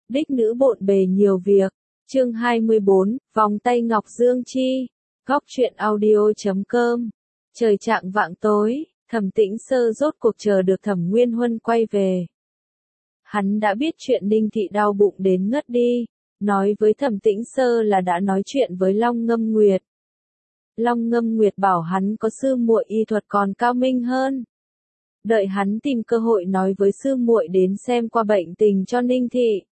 đích nữ bộn bề nhiều việc. Chương 24, vòng tay Ngọc Dương Chi. Góc truyện audio.com. Trời chạng vạng tối, Thẩm Tĩnh Sơ rốt cuộc chờ được Thẩm Nguyên Huân quay về. Hắn đã biết chuyện Ninh Thị đau bụng đến ngất đi, nói với Thẩm Tĩnh Sơ là đã nói chuyện với Long Ngâm Nguyệt. Long Ngâm Nguyệt bảo hắn có sư muội y thuật còn cao minh hơn. Đợi hắn tìm cơ hội nói với sư muội đến xem qua bệnh tình cho Ninh Thị.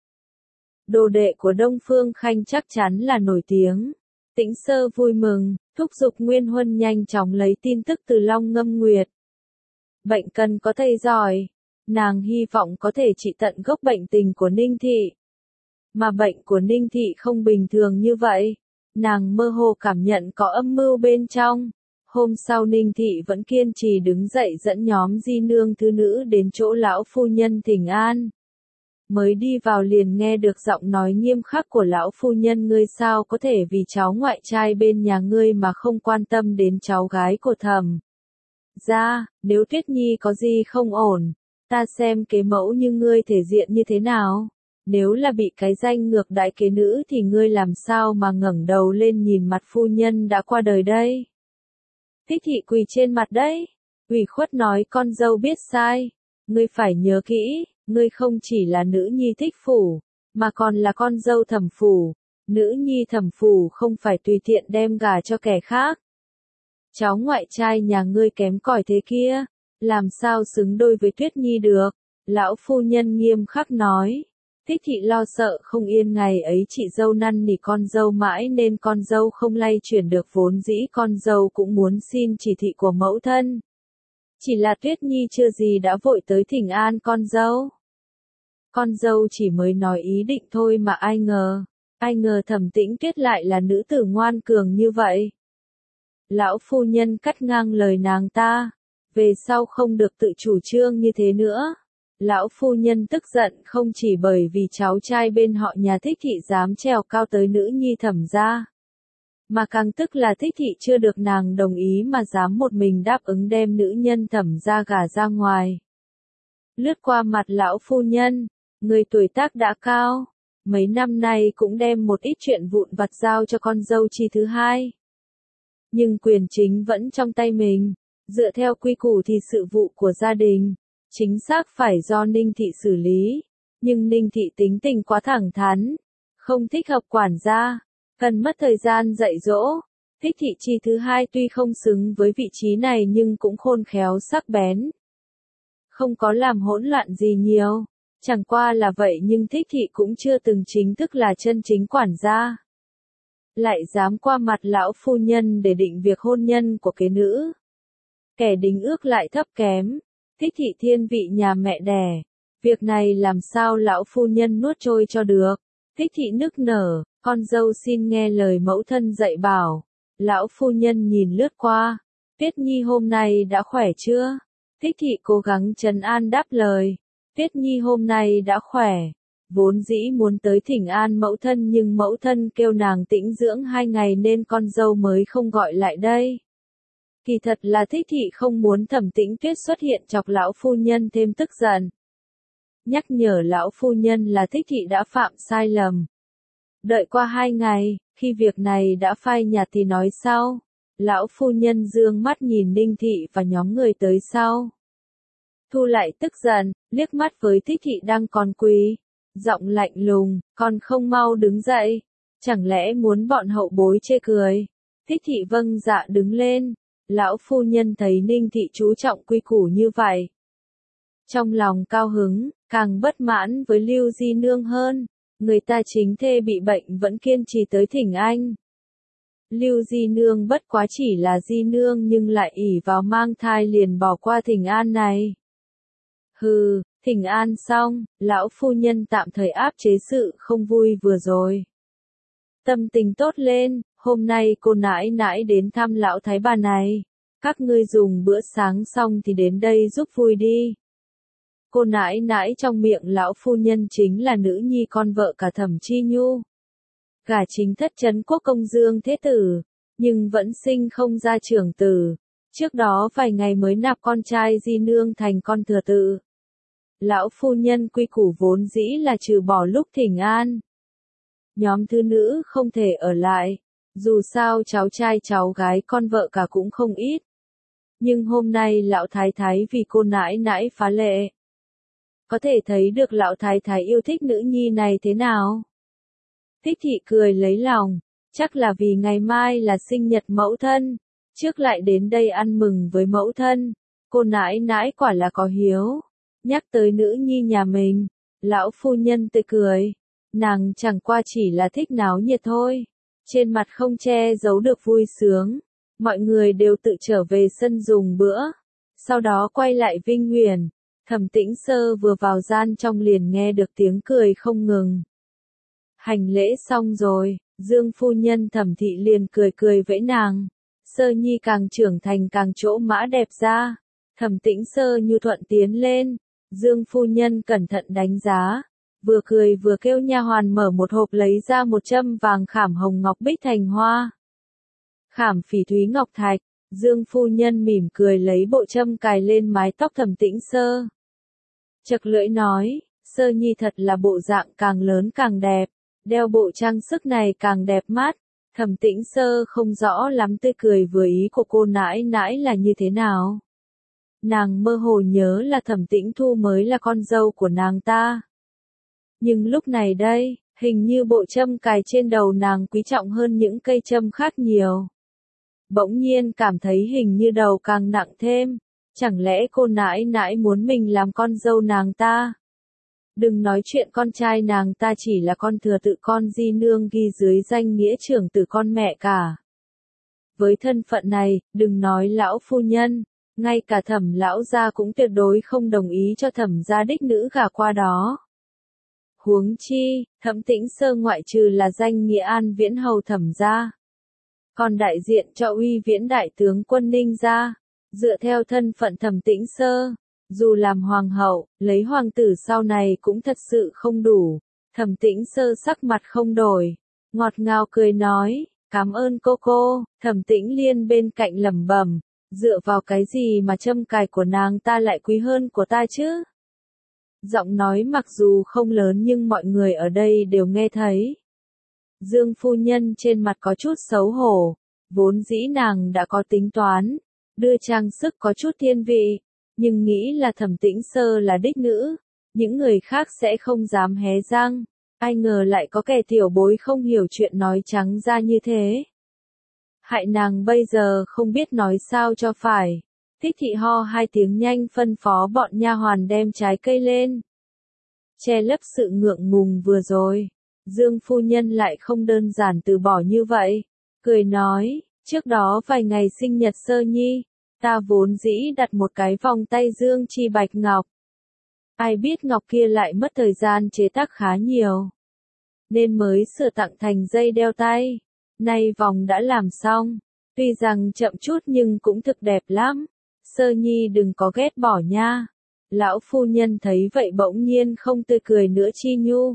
Đồ đệ của Đông Phương Khanh chắc chắn là nổi tiếng. Tĩnh Sơ vui mừng, thúc giục Nguyên Huân nhanh chóng lấy tin tức từ Long Ngâm Nguyệt. Bệnh cần có thầy giỏi, nàng hy vọng có thể trị tận gốc bệnh tình của Ninh Thị. Mà bệnh của Ninh Thị không bình thường như vậy, nàng mơ hồ cảm nhận có âm mưu bên trong. Hôm sau Ninh Thị vẫn kiên trì đứng dậy dẫn nhóm di nương thứ nữ đến chỗ lão phu nhân thỉnh an. Mới đi vào liền nghe được giọng nói nghiêm khắc của lão phu nhân, ngươi sao có thể vì cháu ngoại trai bên nhà ngươi mà không quan tâm đến cháu gái của Thẩm gia, nếu Tuyết Nhi có gì không ổn, ta xem kế mẫu như ngươi thể diện như thế nào. Nếu là bị cái danh ngược đại kế nữ thì ngươi làm sao mà ngẩng đầu lên nhìn mặt phu nhân đã qua đời đây. Thích Thị quỳ trên mặt đấy, ủy khuất nói con dâu biết sai, ngươi phải nhớ kỹ, ngươi không chỉ là nữ nhi Thích phủ, mà còn là con dâu Thẩm phủ, nữ nhi Thẩm phủ không phải tùy tiện đem gả cho kẻ khác. Cháu ngoại trai nhà ngươi kém cỏi thế kia, làm sao xứng đôi với Tuyết Nhi được, lão phu nhân nghiêm khắc nói. Thích Thị lo sợ không yên ngày ấy chị dâu năn nỉ con dâu mãi nên con dâu không lay chuyển được, vốn dĩ con dâu cũng muốn xin chỉ thị của mẫu thân. Chỉ là Tuyết Nhi chưa gì đã vội tới thỉnh an con dâu. Con dâu chỉ mới nói ý định thôi mà ai ngờ Thẩm Tĩnh Tuyết lại là nữ tử ngoan cường như vậy. Lão phu nhân cắt ngang lời nàng ta, về sau không được tự chủ trương như thế nữa. Lão phu nhân tức giận không chỉ bởi vì cháu trai bên họ nhà Thích Thị dám trèo cao tới nữ nhi Thẩm gia, mà càng tức là Thích Thị chưa được nàng đồng ý mà dám một mình đáp ứng đem nữ nhân Thẩm gia gả ra ngoài. Lướt qua mặt lão phu nhân, người tuổi tác đã cao, mấy năm nay cũng đem một ít chuyện vụn vặt giao cho con dâu Chi thứ hai. Nhưng quyền chính vẫn trong tay mình, dựa theo quy củ thì sự vụ của gia đình chính xác phải do Ninh Thị xử lý, nhưng Ninh Thị tính tình quá thẳng thắn, không thích hợp quản gia, cần mất thời gian dạy dỗ. Thích Thị Chi thứ hai tuy không xứng với vị trí này nhưng cũng khôn khéo sắc bén, không có làm hỗn loạn gì nhiều, chẳng qua là vậy nhưng Thích Thị cũng chưa từng chính thức là chân chính quản gia. Lại dám qua mặt lão phu nhân để định việc hôn nhân của kế nữ. Kẻ đính ước lại thấp kém, Thích Thị thiên vị nhà mẹ đẻ, việc này làm sao lão phu nhân nuốt trôi cho được. Thích Thị nức nở, con dâu xin nghe lời mẫu thân dạy bảo. Lão phu nhân nhìn lướt qua, Tuyết Nhi hôm nay đã khỏe chưa? Thích Thị cố gắng trấn an đáp lời, Tuyết Nhi hôm nay đã khỏe. Vốn dĩ muốn tới thỉnh an mẫu thân nhưng mẫu thân kêu nàng tĩnh dưỡng 2 ngày nên con dâu mới không gọi lại đây. Kỳ thật là Thích Thị không muốn Thẩm Tĩnh Tuyết xuất hiện chọc lão phu nhân thêm tức giận. Nhắc nhở lão phu nhân là Thích Thị đã phạm sai lầm. Đợi qua 2 ngày, khi việc này đã phai nhạt thì nói sau. Lão phu nhân dương mắt nhìn Ninh Thị và nhóm người tới sau. Thu lại tức giận, liếc mắt với Thích Thị đang còn quỳ. Giọng lạnh lùng, còn không mau đứng dậy, chẳng lẽ muốn bọn hậu bối chê cười. Thích Thị vâng dạ đứng lên, lão phu nhân thấy Ninh Thị chú trọng quy củ như vậy. Trong lòng cao hứng, càng bất mãn với Lưu Di Nương hơn, người ta chính thê bị bệnh vẫn kiên trì tới thỉnh anh. Lưu Di Nương bất quá chỉ là Di Nương nhưng lại ỷ vào mang thai liền bỏ qua thỉnh an này. Hừ. Thỉnh an xong, lão phu nhân tạm thời áp chế sự không vui vừa rồi. Tâm tình tốt lên, hôm nay cô nãi nãi đến thăm lão thái bà này. Các ngươi dùng bữa sáng xong thì đến đây giúp vui đi. Cô nãi nãi trong miệng lão phu nhân chính là nữ nhi con vợ cả Thẩm Chi Nhu. Gả chính thất trấn quốc công Dương thế tử, nhưng vẫn sinh không ra trưởng tử. Trước đó vài ngày mới nạp con trai Di Nương thành con thừa tự. Lão phu nhân quy củ vốn dĩ là trừ bỏ lúc thỉnh an. Nhóm thứ nữ không thể ở lại, dù sao cháu trai cháu gái con vợ cả cũng không ít. Nhưng hôm nay lão thái thái vì cô nãi nãi phá lệ. Có thể thấy được lão thái thái yêu thích nữ nhi này thế nào. Thích thị cười lấy lòng, chắc là vì ngày mai là sinh nhật mẫu thân, trước lại đến đây ăn mừng với mẫu thân, cô nãi nãi quả là có hiếu. Nhắc tới nữ nhi nhà mình, lão phu nhân tươi cười, nàng chẳng qua chỉ là thích náo nhiệt thôi, trên mặt không che giấu được vui sướng. Mọi người đều tự trở về sân dùng bữa, sau đó quay lại Vinh Huyền. Thẩm Tĩnh Sơ vừa vào gian trong liền nghe được tiếng cười không ngừng. Hành lễ xong rồi, Dương phu nhân Thẩm thị liền cười cười vẫy nàng. Sơ nhi càng trưởng thành càng chỗ mã đẹp ra. Thẩm Tĩnh Sơ nhu thuận tiến lên, Dương phu nhân cẩn thận đánh giá, vừa cười vừa kêu nha hoàn mở một hộp lấy ra một châm vàng khảm hồng ngọc bích thành hoa. Khảm phỉ thúy ngọc thạch, Dương phu nhân mỉm cười lấy bộ châm cài lên mái tóc Thẩm Tĩnh Sơ. Chật lưỡi nói, Sơ nhi thật là bộ dạng càng lớn càng đẹp, đeo bộ trang sức này càng đẹp mắt. Thẩm Tĩnh Sơ không rõ lắm tươi cười vừa ý của cô nãi nãi là như thế nào. Nàng mơ hồ nhớ là Thẩm Tĩnh Thu mới là con dâu của nàng ta. Nhưng lúc này đây, hình như bộ châm cài trên đầu nàng quý trọng hơn những cây châm khác nhiều. Bỗng nhiên cảm thấy hình như đầu càng nặng thêm, chẳng lẽ cô nãi nãi muốn mình làm con dâu nàng ta? Đừng nói chuyện con trai nàng ta chỉ là con thừa tự con di nương ghi dưới danh nghĩa trưởng tử con mẹ cả. Với thân phận này, đừng nói lão phu nhân, ngay cả Thẩm lão gia cũng tuyệt đối không đồng ý cho Thẩm gia đích nữ gả qua đó. Huống chi, Thẩm Tĩnh Sơ ngoại trừ là danh nghĩa An Viễn hầu Thẩm gia, còn đại diện cho Uy Viễn đại tướng quân Ninh gia. Dựa theo thân phận Thẩm Tĩnh Sơ, dù làm hoàng hậu, lấy hoàng tử sau này cũng thật sự không đủ. Thẩm Tĩnh Sơ sắc mặt không đổi, ngọt ngào cười nói, cảm ơn cô. Thẩm Tĩnh Liên bên cạnh lẩm bẩm, dựa vào cái gì mà châm cài của nàng ta lại quý hơn của ta chứ? Giọng nói mặc dù không lớn nhưng mọi người ở đây đều nghe thấy. Dương phu nhân trên mặt có chút xấu hổ, vốn dĩ nàng đã có tính toán, đưa trang sức có chút thiên vị, nhưng nghĩ là Thẩm Tĩnh Sơ là đích nữ, những người khác sẽ không dám hé răng, ai ngờ lại có kẻ tiểu bối không hiểu chuyện nói trắng ra như thế. Hại nàng bây giờ không biết nói sao cho phải. Thích thị ho hai tiếng nhanh phân phó bọn nha hoàn đem trái cây lên. Che lấp sự ngượng ngùng vừa rồi, Dương phu nhân lại không đơn giản từ bỏ như vậy, cười nói, trước đó vài ngày sinh nhật Sơ nhi, ta vốn dĩ đặt một cái vòng tay dương chi bạch ngọc. Ai biết ngọc kia lại mất thời gian chế tác khá nhiều, nên mới sửa tặng thành dây đeo tay. Nay vòng đã làm xong, tuy rằng chậm chút nhưng cũng thực đẹp lắm. Sơ nhi đừng có ghét bỏ nha. Lão phu nhân thấy vậy bỗng nhiên không tươi cười nữa chi nhu.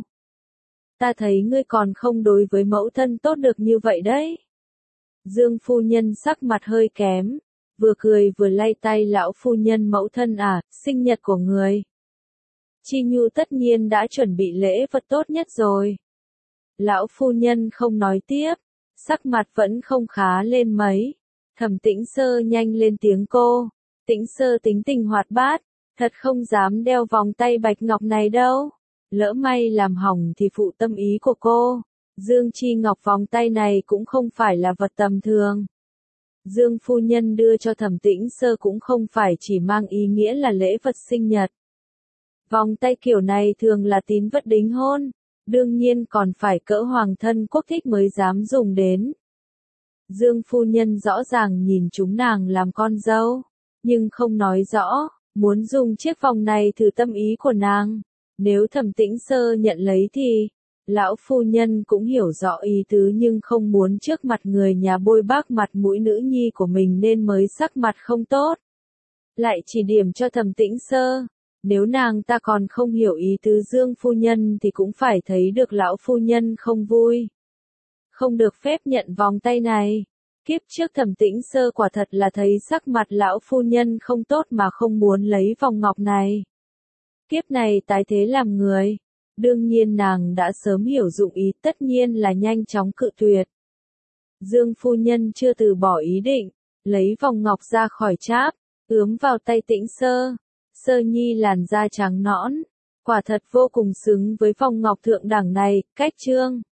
Ta thấy ngươi còn không đối với mẫu thân tốt được như vậy đấy. Dương phu nhân sắc mặt hơi kém, vừa cười vừa lay tay lão phu nhân mẫu thân à, sinh nhật của người. Chi nhu tất nhiên đã chuẩn bị lễ vật tốt nhất rồi. Lão phu nhân không nói tiếp, sắc mặt vẫn không khá lên mấy. Thẩm Tĩnh Sơ nhanh lên tiếng cô. Tĩnh Sơ tính tình hoạt bát, thật không dám đeo vòng tay bạch ngọc này đâu. Lỡ may làm hỏng thì phụ tâm ý của cô. Dương chi ngọc vòng tay này cũng không phải là vật tầm thường. Dương phu nhân đưa cho Thẩm Tĩnh Sơ cũng không phải chỉ mang ý nghĩa là lễ vật sinh nhật. Vòng tay kiểu này thường là tín vật đính hôn, đương nhiên còn phải cỡ hoàng thân quốc thích mới dám dùng đến. Dương phu nhân rõ ràng nhìn chúng nàng làm con dâu, nhưng không nói rõ, muốn dùng chiếc vòng này thử tâm ý của nàng. Nếu Thẩm Tĩnh Sơ nhận lấy thì, lão phu nhân cũng hiểu rõ ý tứ nhưng không muốn trước mặt người nhà bôi bác mặt mũi nữ nhi của mình nên mới sắc mặt không tốt. Lại chỉ điểm cho Thẩm Tĩnh Sơ, nếu nàng ta còn không hiểu ý tứ Dương phu nhân thì cũng phải thấy được lão phu nhân không vui. Không được phép nhận vòng tay này. Kiếp trước Thẩm Tĩnh Sơ quả thật là thấy sắc mặt lão phu nhân không tốt mà không muốn lấy vòng ngọc này. kiếp này tái thế làm người. Đương nhiên nàng đã sớm hiểu dụng ý, tất nhiên là nhanh chóng cự tuyệt. Dương phu nhân chưa từ bỏ ý định, lấy vòng ngọc ra khỏi cháp, ướm vào tay Tĩnh Sơ. Sơ nhi làn da trắng nõn, quả thật vô cùng xứng với vòng ngọc thượng đẳng này, cách trương.